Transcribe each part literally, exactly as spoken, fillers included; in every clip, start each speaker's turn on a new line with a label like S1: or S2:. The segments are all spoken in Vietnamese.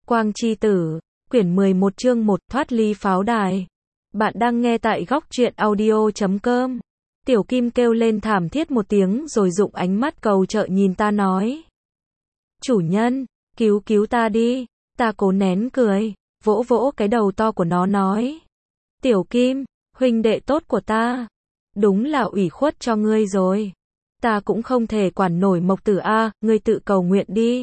S1: Quang Chi Tử, quyển mười một chương một thoát ly pháo đài. Bạn đang nghe tại góc truyện audio chấm com. Tiểu Kim kêu lên thảm thiết một tiếng rồi dụng ánh mắt cầu trợ nhìn ta nói. Chủ nhân, cứu cứu ta đi. Ta cố nén cười, vỗ vỗ cái đầu to của nó nói. Tiểu Kim, huynh đệ tốt của ta. Đúng là ủy khuất cho ngươi rồi. Ta cũng không thể quản nổi Mộc Tử a, ngươi tự cầu nguyện đi.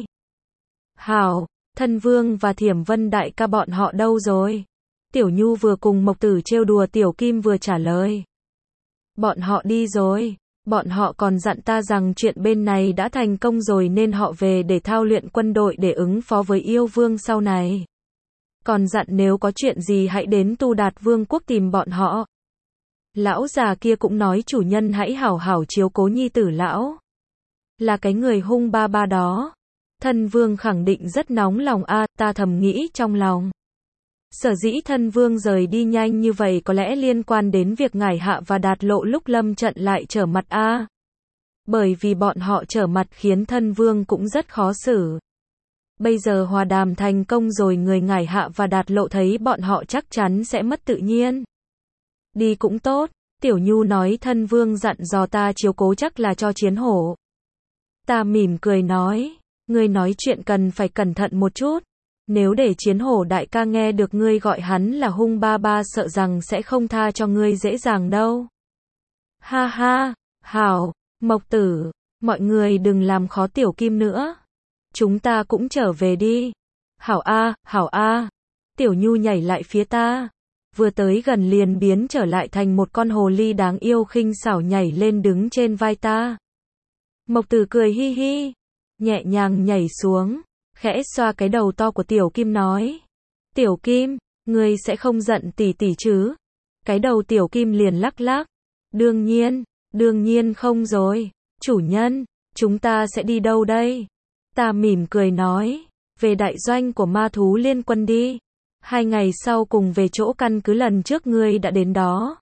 S1: Hảo, Thân Vương và Thiểm Vân đại ca bọn họ đâu rồi? Tiểu Nhu vừa cùng Mộc Tử trêu đùa Tiểu Kim vừa trả lời. Bọn họ đi rồi, bọn họ còn dặn ta rằng chuyện bên này đã thành công rồi nên họ về để thao luyện quân đội để ứng phó với yêu vương sau này. Còn dặn nếu có chuyện gì hãy đến Tu Đạt Vương quốc tìm bọn họ. Lão già kia cũng nói chủ nhân hãy hảo hảo chiếu cố nhi tử lão. Là cái người hung ba ba đó. Thân Vương khẳng định rất nóng lòng a, à, ta thầm nghĩ trong lòng. Sở dĩ Thân Vương rời đi nhanh như vậy có lẽ liên quan đến việc Ngải Hạ và Đạt Lộ lúc lâm trận lại trở mặt a. À. Bởi vì bọn họ trở mặt khiến Thân Vương cũng rất khó xử. Bây giờ hòa đàm thành công rồi người Ngải Hạ và Đạt Lộ thấy bọn họ chắc chắn sẽ mất tự nhiên. Đi cũng tốt, Tiểu Nhu nói Thân Vương dặn dò ta chiếu cố chắc là cho Chiến Hổ. Ta mỉm cười nói, ngươi nói chuyện cần phải cẩn thận một chút. Nếu để Chiến Hổ đại ca nghe được ngươi gọi hắn là hung ba ba sợ rằng sẽ không tha cho ngươi dễ dàng đâu. Ha ha, hảo, Mộc Tử, mọi người đừng làm khó Tiểu Kim nữa. Chúng ta cũng trở về đi. Hảo a, hảo a. Tiểu Nhu nhảy lại phía ta. Vừa tới gần liền biến trở lại thành một con hồ ly đáng yêu khinh xảo nhảy lên đứng trên vai ta. Mộc Tử cười hi hi, nhẹ nhàng nhảy xuống, khẽ xoa cái đầu to của Tiểu Kim nói. Tiểu Kim, ngươi sẽ không giận tỷ tỷ chứ? Cái đầu Tiểu Kim liền lắc lắc. Đương nhiên, đương nhiên không rồi. Chủ nhân, chúng ta sẽ đi đâu đây? Ta mỉm cười nói, về đại doanh của ma thú liên quân đi. Hai ngày sau cùng về chỗ căn cứ lần trước ngươi đã đến đó.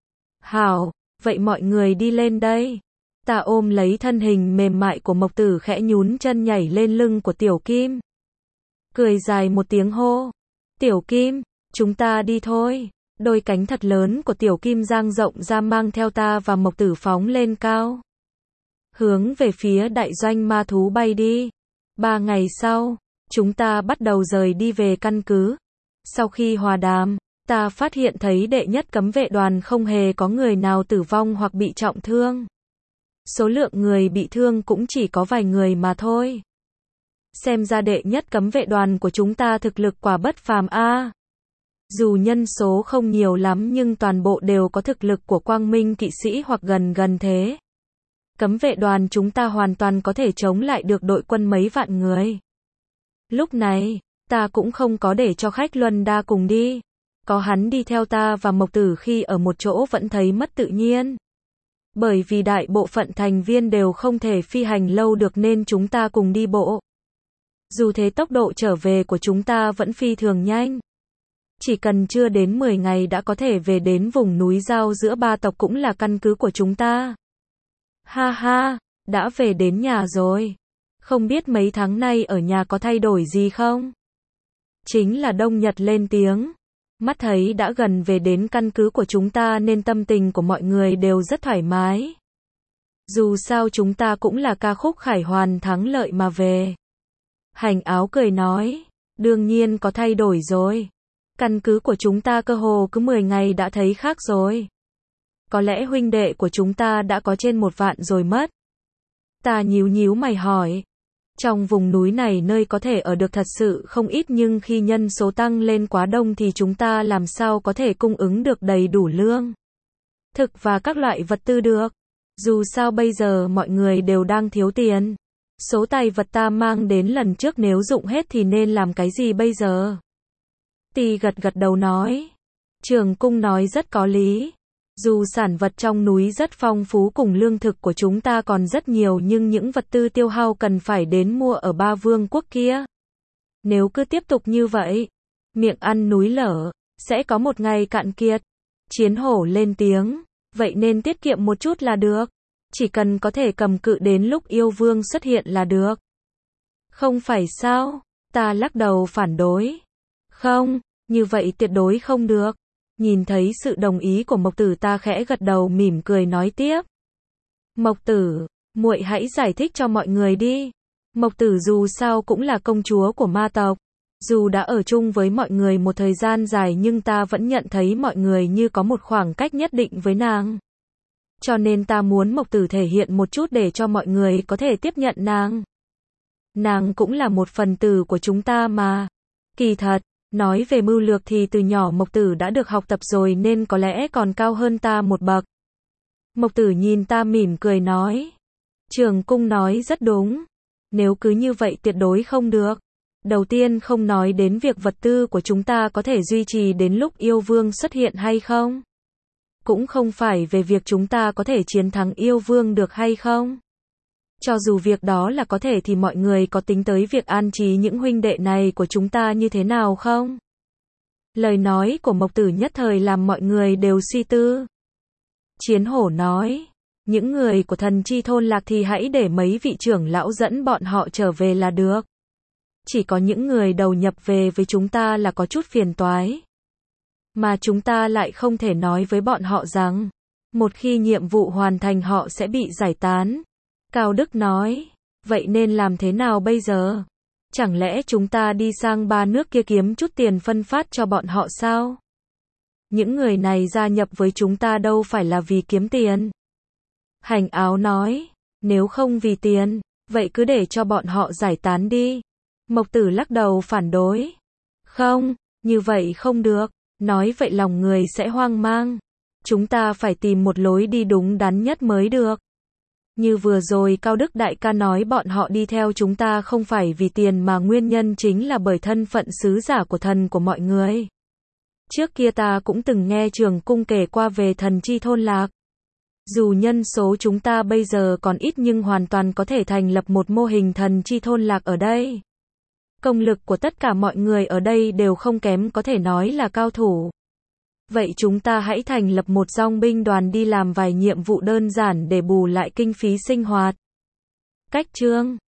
S1: Hảo, vậy mọi người đi lên đây. Ta ôm lấy thân hình mềm mại của Mộc Tử khẽ nhún chân nhảy lên lưng của Tiểu Kim. Cười dài một tiếng hô. Tiểu Kim, chúng ta đi thôi. Đôi cánh thật lớn của Tiểu Kim dang rộng ra mang theo ta và Mộc Tử phóng lên cao. Hướng về phía đại doanh ma thú bay đi. Ba ngày sau, chúng ta bắt đầu rời đi về căn cứ. Sau khi hòa đàm, ta phát hiện thấy đệ nhất cấm vệ đoàn không hề có người nào tử vong hoặc bị trọng thương. Số lượng người bị thương cũng chỉ có vài người mà thôi. Xem ra đệ nhất cấm vệ đoàn của chúng ta thực lực quả bất phàm a. À. Dù nhân số không nhiều lắm nhưng toàn bộ đều có thực lực của Quang Minh kỵ sĩ hoặc gần gần thế. Cấm vệ đoàn chúng ta hoàn toàn có thể chống lại được đội quân mấy vạn người. Lúc này, ta cũng không có để cho khách Luân Đa cùng đi. Có hắn đi theo ta và Mộc Tử khi ở một chỗ vẫn thấy mất tự nhiên. Bởi vì đại bộ phận thành viên đều không thể phi hành lâu được nên chúng ta cùng đi bộ. Dù thế tốc độ trở về của chúng ta vẫn phi thường nhanh. Chỉ cần chưa đến mười ngày đã có thể về đến vùng núi giao giữa ba tộc cũng là căn cứ của chúng ta. Ha ha, đã về đến nhà rồi. Không biết mấy tháng nay ở nhà có thay đổi gì không? Chính là Đông Nhật lên tiếng. Mắt thấy đã gần về đến căn cứ của chúng ta nên tâm tình của mọi người đều rất thoải mái. Dù sao chúng ta cũng là ca khúc khải hoàn thắng lợi mà về. Hành Áo cười nói, đương nhiên có thay đổi rồi. Căn cứ của chúng ta cơ hồ cứ mười ngày đã thấy khác rồi. Có lẽ huynh đệ của chúng ta đã có trên một vạn rồi mất. Ta nhíu nhíu mày hỏi. Trong vùng núi này nơi có thể ở được thật sự không ít nhưng khi nhân số tăng lên quá đông thì chúng ta làm sao có thể cung ứng được đầy đủ lương, thực và các loại vật tư được. Dù sao bây giờ mọi người đều đang thiếu tiền. Số tài vật ta mang đến lần trước nếu dụng hết thì nên làm cái gì bây giờ? Tì gật gật đầu nói. Trường Cung nói rất có lý. Dù sản vật trong núi rất phong phú cùng lương thực của chúng ta còn rất nhiều nhưng những vật tư tiêu hao cần phải đến mua ở ba vương quốc kia. Nếu cứ tiếp tục như vậy, miệng ăn núi lở, sẽ có một ngày cạn kiệt. Chiến Hổ lên tiếng, vậy nên tiết kiệm một chút là được. Chỉ cần có thể cầm cự đến lúc yêu vương xuất hiện là được. Không phải sao? Ta lắc đầu phản đối. Không, như vậy tuyệt đối không được. Nhìn thấy sự đồng ý của Mộc Tử, ta khẽ gật đầu mỉm cười nói tiếp. Mộc Tử, muội hãy giải thích cho mọi người đi. Mộc Tử dù sao cũng là công chúa của ma tộc. Dù đã ở chung với mọi người một thời gian dài nhưng ta vẫn nhận thấy mọi người như có một khoảng cách nhất định với nàng. Cho nên ta muốn Mộc Tử thể hiện một chút để cho mọi người có thể tiếp nhận nàng. Nàng cũng là một phần tử của chúng ta mà. Kỳ thật, nói về mưu lược thì từ nhỏ Mộc Tử đã được học tập rồi nên có lẽ còn cao hơn ta một bậc. Mộc Tử nhìn ta mỉm cười nói. Trường Cung nói rất đúng. Nếu cứ như vậy tuyệt đối không được. Đầu tiên không nói đến việc vật tư của chúng ta có thể duy trì đến lúc yêu vương xuất hiện hay không. Cũng không phải về việc chúng ta có thể chiến thắng yêu vương được hay không. Cho dù việc đó là có thể thì mọi người có tính tới việc an trí những huynh đệ này của chúng ta như thế nào không? Lời nói của Mộc Tử nhất thời làm mọi người đều suy tư. Chiến Hổ nói, những người của Thần Chi Thôn Lạc thì hãy để mấy vị trưởng lão dẫn bọn họ trở về là được. Chỉ có những người đầu nhập về với chúng ta là có chút phiền toái. Mà chúng ta lại không thể nói với bọn họ rằng, một khi nhiệm vụ hoàn thành họ sẽ bị giải tán. Cao Đức nói, vậy nên làm thế nào bây giờ? Chẳng lẽ chúng ta đi sang ba nước kia kiếm chút tiền phân phát cho bọn họ sao? Những người này gia nhập với chúng ta đâu phải là vì kiếm tiền. Hành Áo nói, nếu không vì tiền, vậy cứ để cho bọn họ giải tán đi. Mộc Tử lắc đầu phản đối. Không, như vậy không được, nói vậy lòng người sẽ hoang mang. Chúng ta phải tìm một lối đi đúng đắn nhất mới được. Như vừa rồi Cao Đức đại ca nói bọn họ đi theo chúng ta không phải vì tiền mà nguyên nhân chính là bởi thân phận sứ giả của thần của mọi người. Trước kia ta cũng từng nghe Trường Cung kể qua về Thần Chi Thôn Lạc. Dù nhân số chúng ta bây giờ còn ít nhưng hoàn toàn có thể thành lập một mô hình Thần Chi Thôn Lạc ở đây. Công lực của tất cả mọi người ở đây đều không kém, có thể nói là cao thủ. Vậy chúng ta hãy thành lập một dòng binh đoàn đi làm vài nhiệm vụ đơn giản để bù lại kinh phí sinh hoạt. Cách chương